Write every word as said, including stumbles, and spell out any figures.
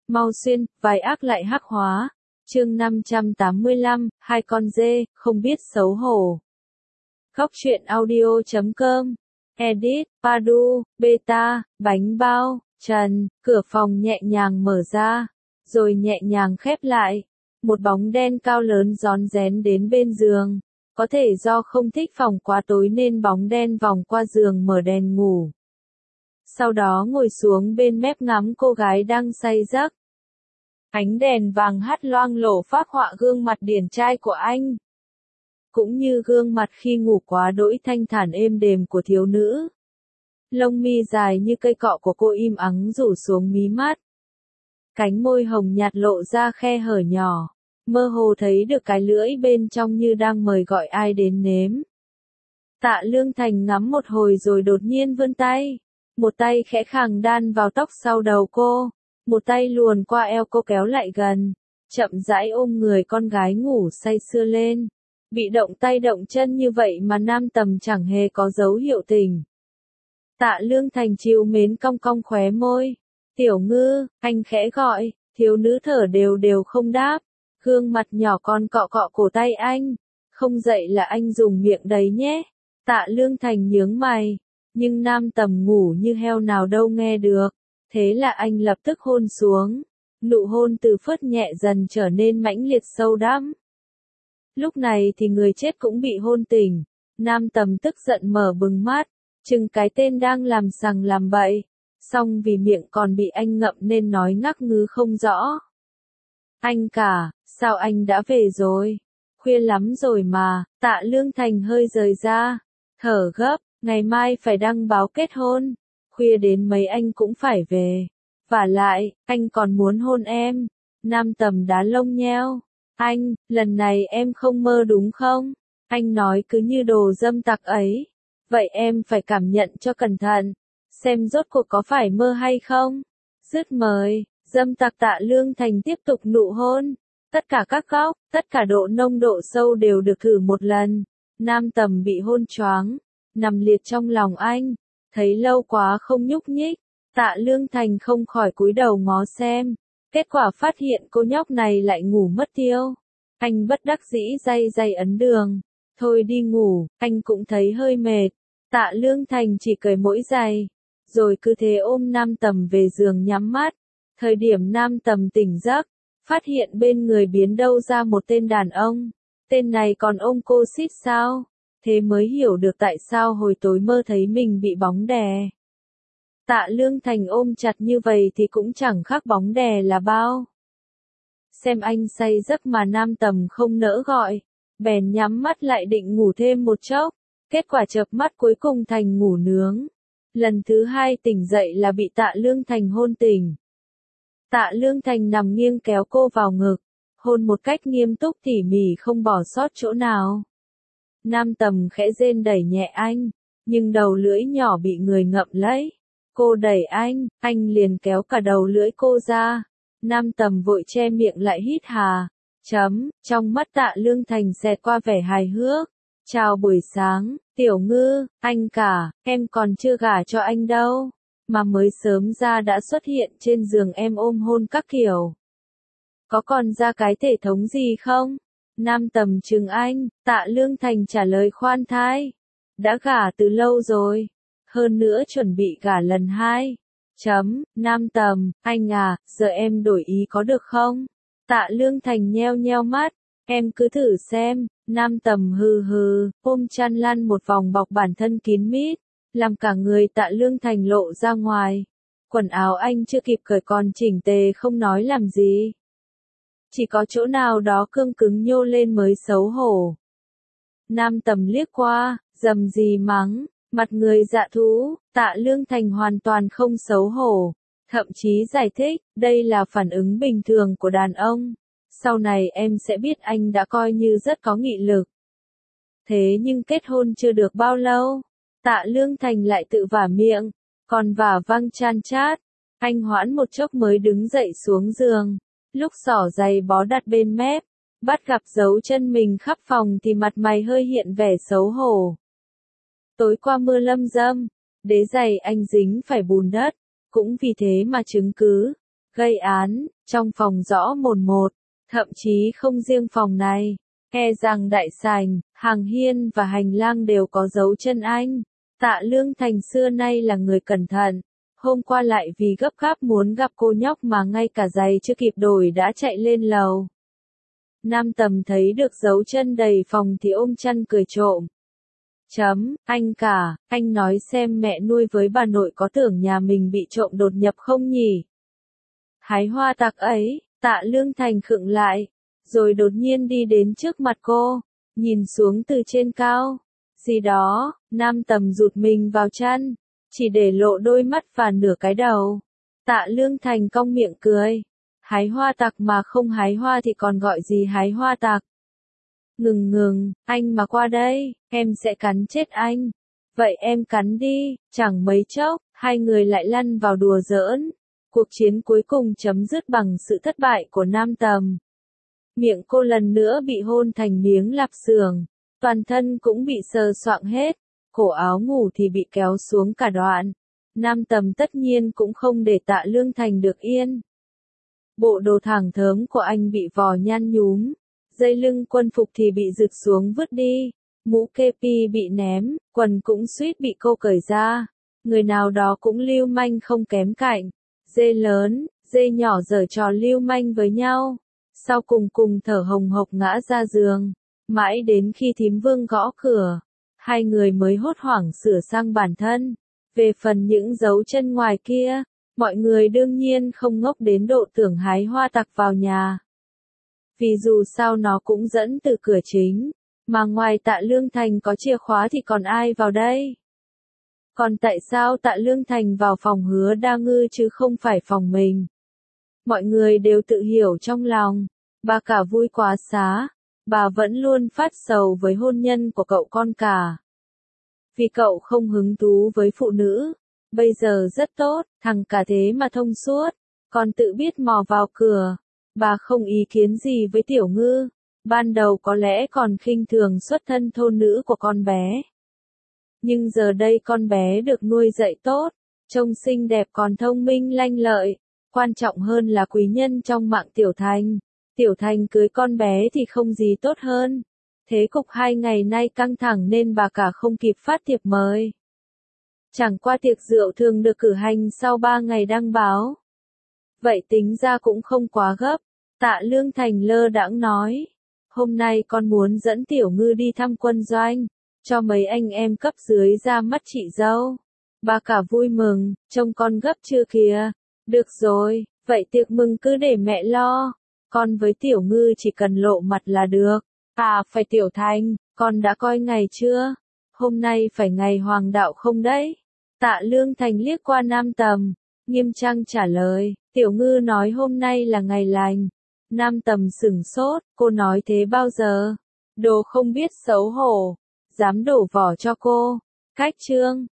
Mau xuyên, vài ác lại hắc hóa. Chương năm trăm tám mươi lăm, hai con dê, không biết xấu hổ. Góc truyện audio chấm com. Edit, Padu, Beta, Bánh Bao, Trần, cửa phòng nhẹ nhàng mở ra, rồi nhẹ nhàng khép lại. Một bóng đen cao lớn rón rén đến bên giường. Có thể do không thích phòng quá tối nên bóng đen vòng qua giường mở đèn ngủ. Sau đó ngồi xuống bên mép ngắm cô gái đang say giấc. Ánh đèn vàng hắt loang lổ phác họa gương mặt điển trai của anh. Cũng như gương mặt khi ngủ quá đỗi thanh thản êm đềm của thiếu nữ. Lông mi dài như cây cọ của cô im ắng rủ xuống mí mắt. Cánh môi hồng nhạt lộ ra khe hở nhỏ. Mơ hồ thấy được cái lưỡi bên trong như đang mời gọi ai đến nếm. Tạ Lương Thành ngắm một hồi rồi đột nhiên vươn tay. Một tay khẽ khàng đan vào tóc sau đầu cô. Một tay luồn qua eo cô kéo lại gần. Chậm rãi ôm người con gái ngủ say sưa lên. Bị động tay động chân như vậy mà Nam Tầm chẳng hề có dấu hiệu tình. Tạ Lương Thành trìu mến cong cong khóe môi. Tiểu Ngư, anh khẽ gọi, thiếu nữ thở đều đều không đáp. Gương mặt nhỏ con cọ cọ cổ tay anh. Không dậy là anh dùng miệng đấy nhé. Tạ Lương Thành nhướng mày. Nhưng Nam Tầm ngủ như heo nào đâu nghe được. Thế là anh lập tức hôn xuống. Nụ hôn từ phớt nhẹ dần trở nên mãnh liệt sâu đắm. Lúc này thì người chết cũng bị hôn tỉnh. Nam Tầm tức giận mở bừng mắt. Chừng cái tên đang làm sằng làm bậy. Xong vì miệng còn bị anh ngậm nên nói ngắc ngứ không rõ. Anh cả, sao anh đã về rồi? Khuya lắm rồi mà. Tạ Lương Thành hơi rời ra. Thở gấp, ngày mai phải đăng báo kết hôn. Khuya đến mấy anh cũng phải về. Vả lại, anh còn muốn hôn em. Nam Tầm đá lông nheo. Anh, lần này em không mơ đúng không? Anh nói cứ như đồ dâm tặc ấy. Vậy em phải cảm nhận cho cẩn thận. Xem rốt cuộc có phải mơ hay không? Dứt mời, dâm tặc Tạ Lương Thành tiếp tục nụ hôn. Tất cả các góc, tất cả độ nông độ sâu đều được thử một lần. Nam Tầm bị hôn choáng. Nằm liệt trong lòng anh. Thấy lâu quá không nhúc nhích. Tạ Lương Thành không khỏi cúi đầu ngó xem. Kết quả phát hiện cô nhóc này lại ngủ mất tiêu. Anh bất đắc dĩ day day ấn đường. Thôi đi ngủ, anh cũng thấy hơi mệt. Tạ Lương Thành chỉ cởi mỗi giày. Rồi cứ thế ôm Nam Tầm về giường nhắm mắt. Thời điểm Nam Tầm tỉnh giấc. Phát hiện bên người biến đâu ra một tên đàn ông. Tên này còn ôm cô xít sao? Thế mới hiểu được tại sao hồi tối mơ thấy mình bị bóng đè. Tạ Lương Thành ôm chặt như vậy thì cũng chẳng khác bóng đè là bao. Xem anh say giấc mà Nam Tầm không nỡ gọi. Bèn nhắm mắt lại định ngủ thêm một chốc. Kết quả chợp mắt cuối cùng thành ngủ nướng. Lần thứ hai tỉnh dậy là bị Tạ Lương Thành hôn tỉnh. Tạ Lương Thành nằm nghiêng kéo cô vào ngực. Hôn một cách nghiêm túc tỉ mỉ không bỏ sót chỗ nào. Nam Tầm khẽ rên đẩy nhẹ anh. Nhưng đầu lưỡi nhỏ bị người ngậm lấy. Cô đẩy anh, anh liền kéo cả đầu lưỡi cô ra. Nam Tầm vội che miệng lại hít hà. Chấm, trong mắt Tạ Lương Thành xẹt qua vẻ hài hước. Chào buổi sáng, Tiểu Ngư, anh cả, em còn chưa gả cho anh đâu. Mà mới sớm ra đã xuất hiện trên giường em ôm hôn các kiểu. Có còn ra cái thể thống gì không? Nam Tầm trừng anh, Tạ Lương Thành trả lời khoan thai. Đã gả từ lâu rồi. Hơn nữa chuẩn bị gả lần hai. Chấm, Nam Tầm, anh à, giờ em đổi ý có được không? Tạ Lương Thành nheo nheo mắt. Em cứ thử xem. Nam Tầm hừ hừ, ôm chăn lăn một vòng bọc bản thân kín mít. Làm cả người Tạ Lương Thành lộ ra ngoài. Quần áo anh chưa kịp cởi còn chỉnh tề không nói làm gì. Chỉ có chỗ nào đó cương cứng nhô lên mới xấu hổ. Nam Tầm liếc qua, dầm gì mắng, mặt người dạ thú. Tạ Lương Thành hoàn toàn không xấu hổ. Thậm chí giải thích, đây là phản ứng bình thường của đàn ông. Sau này em sẽ biết anh đã coi như rất có nghị lực. Thế nhưng kết hôn chưa được bao lâu. Tạ Lương Thành lại tự vả miệng. Còn vả văng chan chát. Anh hoãn một chốc mới đứng dậy xuống giường. Lúc xỏ giày bó đặt bên mép. Bắt gặp dấu chân mình khắp phòng thì mặt mày hơi hiện vẻ xấu hổ. Tối qua mưa lâm dâm. Đế giày anh dính phải bùn đất. Cũng vì thế mà chứng cứ. gây án, trong phòng rõ mồn một, thậm chí không riêng phòng này, e rằng đại sảnh, hàng hiên và hành lang đều có dấu chân anh. Tạ Lương Thành xưa nay là người cẩn thận, hôm qua lại vì gấp gáp muốn gặp cô nhóc mà ngay cả giày chưa kịp đổi đã chạy lên lầu. Nam Tầm thấy được dấu chân đầy phòng thì ôm chăn cười trộm. Chấm, anh cả, anh nói xem mẹ nuôi với bà nội có tưởng nhà mình bị trộm đột nhập không nhỉ? Hái hoa tặc ấy, Tạ Lương Thành khựng lại, rồi đột nhiên đi đến trước mặt cô, nhìn xuống từ trên cao. Gì đó, Nam Tầm rụt mình vào chăn, chỉ để lộ đôi mắt và nửa cái đầu. Tạ Lương Thành cong miệng cười. Hái hoa tặc mà không hái hoa thì còn gọi gì hái hoa tặc? Ngừng ngừng, anh mà qua đây, em sẽ cắn chết anh. Vậy em cắn đi, chẳng mấy chốc, hai người lại lăn vào đùa giỡn. Cuộc chiến cuối cùng chấm dứt bằng sự thất bại của Nam Tầm. Miệng cô lần nữa bị hôn thành miếng lạp xưởng, toàn thân cũng bị sờ soạng hết, cổ áo ngủ thì bị kéo xuống cả đoạn. Nam Tầm tất nhiên cũng không để Tạ Lương Thành được yên. Bộ đồ thẳng thớm của anh bị vò nhăn nhúm, dây lưng quân phục thì bị giựt xuống vứt đi, mũ kepi bị ném, quần cũng suýt bị cô cởi ra. Người nào đó cũng lưu manh không kém cạnh, dê lớn, dê nhỏ giở trò lưu manh với nhau, sau cùng cùng thở hồng hộc ngã ra giường, mãi đến khi thím Vương gõ cửa, hai người mới hốt hoảng sửa sang bản thân. Về phần những dấu chân ngoài kia, mọi người đương nhiên không ngốc đến độ tưởng hái hoa tặc vào nhà. Vì dù sao nó cũng dẫn từ cửa chính, mà ngoài Tạ Lương Thành có chìa khóa thì còn ai vào đây? Còn tại sao Tạ Lương Thành vào phòng Hứa Đa Ngư chứ không phải phòng mình? Mọi người đều tự hiểu trong lòng, bà cả vui quá xá, bà vẫn luôn phát sầu với hôn nhân của cậu con cả. Vì cậu không hứng thú với phụ nữ, bây giờ rất tốt, thằng cả thế mà thông suốt, còn tự biết mò vào cửa. Bà không ý kiến gì với Tiểu Ngư, ban đầu có lẽ còn khinh thường xuất thân thôn nữ của con bé. Nhưng giờ đây con bé được nuôi dạy tốt, trông xinh đẹp còn thông minh lanh lợi, quan trọng hơn là quý nhân trong mạng Tiểu Thành. Tiểu Thành cưới con bé thì không gì tốt hơn. Thế cục hai ngày nay căng thẳng nên bà cả không kịp phát thiệp mời. Chẳng qua tiệc rượu thường được cử hành sau ba ngày đăng báo. Vậy tính ra cũng không quá gấp. Tạ Lương Thành lơ đãng nói, hôm nay con muốn dẫn Tiểu Ngư đi thăm quân doanh, cho mấy anh em cấp dưới ra mắt chị dâu. Bà cả vui mừng, trông con gấp chưa kìa. Được rồi, vậy tiệc mừng cứ để mẹ lo, con với Tiểu Ngư chỉ cần lộ mặt là được. À phải Tiểu Thành, con đã coi ngày chưa? Hôm nay phải ngày hoàng đạo không đấy? Tạ Lương Thành liếc qua Nam Tầm, nghiêm trang trả lời, Tiểu Ngư nói hôm nay là ngày lành. Nam Tầm sửng sốt, cô nói thế bao giờ? Đồ không biết xấu hổ, dám đổ vỏ cho cô. Cách chương